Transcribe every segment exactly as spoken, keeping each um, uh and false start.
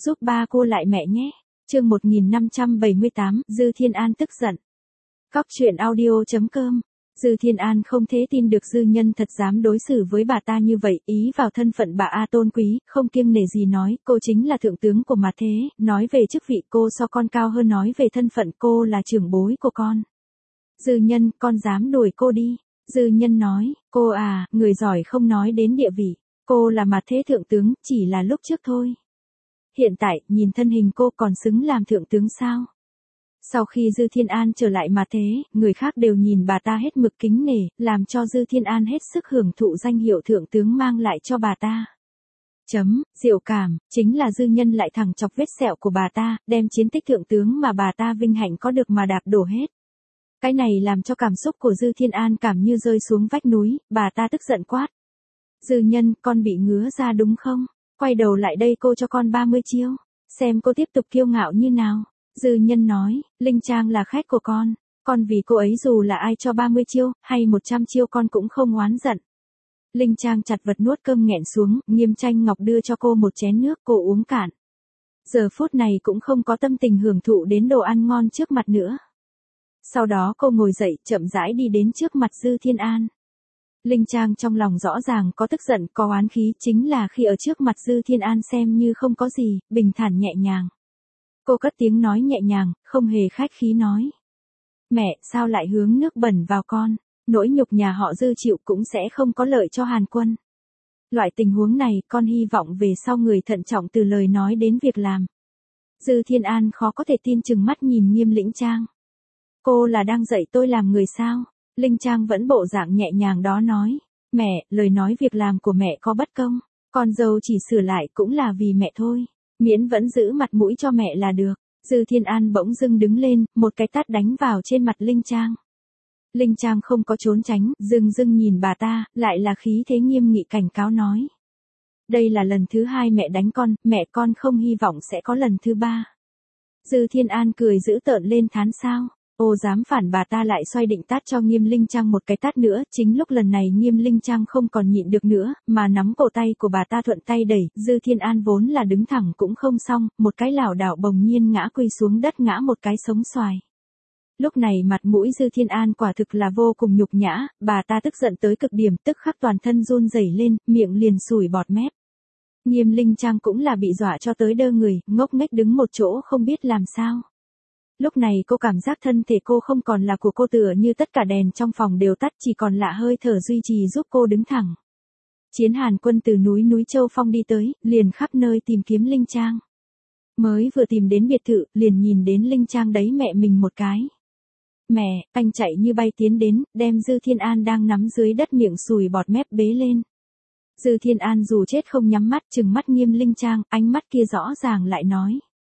giúp ba cô lại mẹ nhé. Chương một nghìn năm trăm bảy mươi tám, Dư Thiên An tức giận. Cóc truyện audio chấm com. Dư Thiên An không thể tin được Dư Nhân thật dám đối xử với bà ta như vậy, ý vào thân phận bà A tôn quý, không kiêng nể gì nói, cô chính là thượng tướng của mặt thế, nói về chức vị cô so con cao hơn, nói về thân phận cô là trưởng bối của con. Dư Nhân, con dám đuổi cô đi. Dư Nhân nói, cô à, người giỏi không nói đến địa vị, cô là mặt thế thượng tướng, chỉ là lúc trước thôi. Hiện tại, nhìn thân hình cô còn xứng làm thượng tướng sao? Sau khi Dư Thiên An trở lại mà thế, người khác đều nhìn bà ta hết mực kính nể, làm cho Dư Thiên An hết sức hưởng thụ danh hiệu thượng tướng mang lại cho bà ta. Chấm, diệu cảm, chính là Dư Nhân lại thẳng chọc vết sẹo của bà ta, đem chiến tích thượng tướng mà bà ta vinh hạnh có được mà đạp đổ hết. Cái này làm cho cảm xúc của Dư Thiên An cảm như rơi xuống vách núi, bà ta tức giận quát. Dư Nhân, con bị ngứa ra đúng không? Quay đầu lại đây cô cho con ba mươi chiêu, xem cô tiếp tục kiêu ngạo như nào. Dư Nhân nói, Linh Trang là khách của con, con vì cô ấy dù là ai cho ba mươi chiêu, hay một trăm chiêu con cũng không oán giận. Linh Trang chặt vật nuốt cơm nghẹn xuống, Nghiêm Tranh Ngọc đưa cho cô một chén nước, cô uống cạn. Giờ phút này cũng không có tâm tình hưởng thụ đến đồ ăn ngon trước mặt nữa. Sau đó cô ngồi dậy, chậm rãi đi đến trước mặt Dư Thiên An. Linh Trang trong lòng rõ ràng có tức giận, có oán khí, chính là khi ở trước mặt Dư Thiên An xem như không có gì, bình thản nhẹ nhàng. Cô cất tiếng nói nhẹ nhàng, không hề khách khí nói. Mẹ, sao lại hướng nước bẩn vào con? Nỗi nhục nhà họ Dư chịu cũng sẽ không có lợi cho Hàn Quân. Loại tình huống này, con hy vọng về sau người thận trọng từ lời nói đến việc làm. Dư Thiên An khó có thể tin, chừng mắt nhìn Nghiêm Lĩnh Trang. Cô là đang dạy tôi làm người sao? Linh Trang vẫn bộ dạng nhẹ nhàng đó nói. Mẹ, lời nói việc làm của mẹ có bất công. Con dâu chỉ sửa lại cũng là vì mẹ thôi. Miễn vẫn giữ mặt mũi cho mẹ là được. Dư Thiên An bỗng dưng đứng lên, một cái tát đánh vào trên mặt Linh Trang. Linh Trang không có trốn tránh, dưng dưng nhìn bà ta, lại là khí thế nghiêm nghị cảnh cáo nói. Đây là lần thứ hai mẹ đánh con, mẹ con không hy vọng sẽ có lần thứ ba. Dư Thiên An cười giễu tợn lên thán sao. Ô dám phản, bà ta lại xoay định tát cho Nghiêm Linh Trang một cái tát nữa, chính lúc lần này Nghiêm Linh Trang không còn nhịn được nữa, mà nắm cổ tay của bà ta thuận tay đẩy, Dư Thiên An vốn là đứng thẳng cũng không xong, một cái lảo đảo bồng nhiên ngã quỳ xuống đất, ngã một cái sống xoài. Lúc này mặt mũi Dư Thiên An quả thực là vô cùng nhục nhã, bà ta tức giận tới cực điểm, tức khắc toàn thân run rẩy lên, miệng liền sủi bọt mép. Nghiêm Linh Trang cũng là bị dọa cho tới đơ người, ngốc nghếch đứng một chỗ không biết làm sao. Lúc này cô cảm giác thân thể cô không còn là của cô, tựa như tất cả đèn trong phòng đều tắt, chỉ còn lạ hơi thở duy trì giúp cô đứng thẳng. Chiến Hàn Quân từ núi núi Châu Phong đi tới, liền khắp nơi tìm kiếm Linh Trang. Mới vừa tìm đến biệt thự, liền nhìn đến Linh Trang đấy mẹ mình một cái. Mẹ, anh chạy như bay tiến đến, đem Dư Thiên An đang nắm dưới đất miệng sùi bọt mép bế lên. Dư Thiên An dù chết không nhắm mắt, trừng mắt Nghiêm Linh Trang, ánh mắt kia rõ ràng lại nói.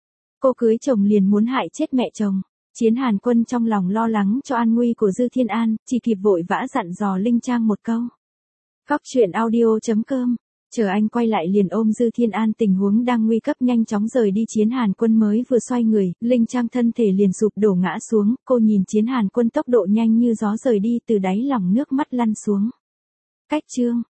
Cô cưới chồng liền muốn hại chết mẹ chồng. Chiến Hàn Quân trong lòng lo lắng cho an nguy của Dư Thiên An, chỉ kịp vội vã dặn dò Linh Trang một câu. Cóc truyện audio chấm com. Chờ anh quay lại liền ôm Dư Thiên An, tình huống đang nguy cấp, nhanh chóng rời đi. Chiến Hàn Quân mới vừa xoay người, Linh Trang thân thể liền sụp đổ ngã xuống, cô nhìn Chiến Hàn Quân tốc độ nhanh như gió rời đi, từ đáy lòng nước mắt lăn xuống. Cách chương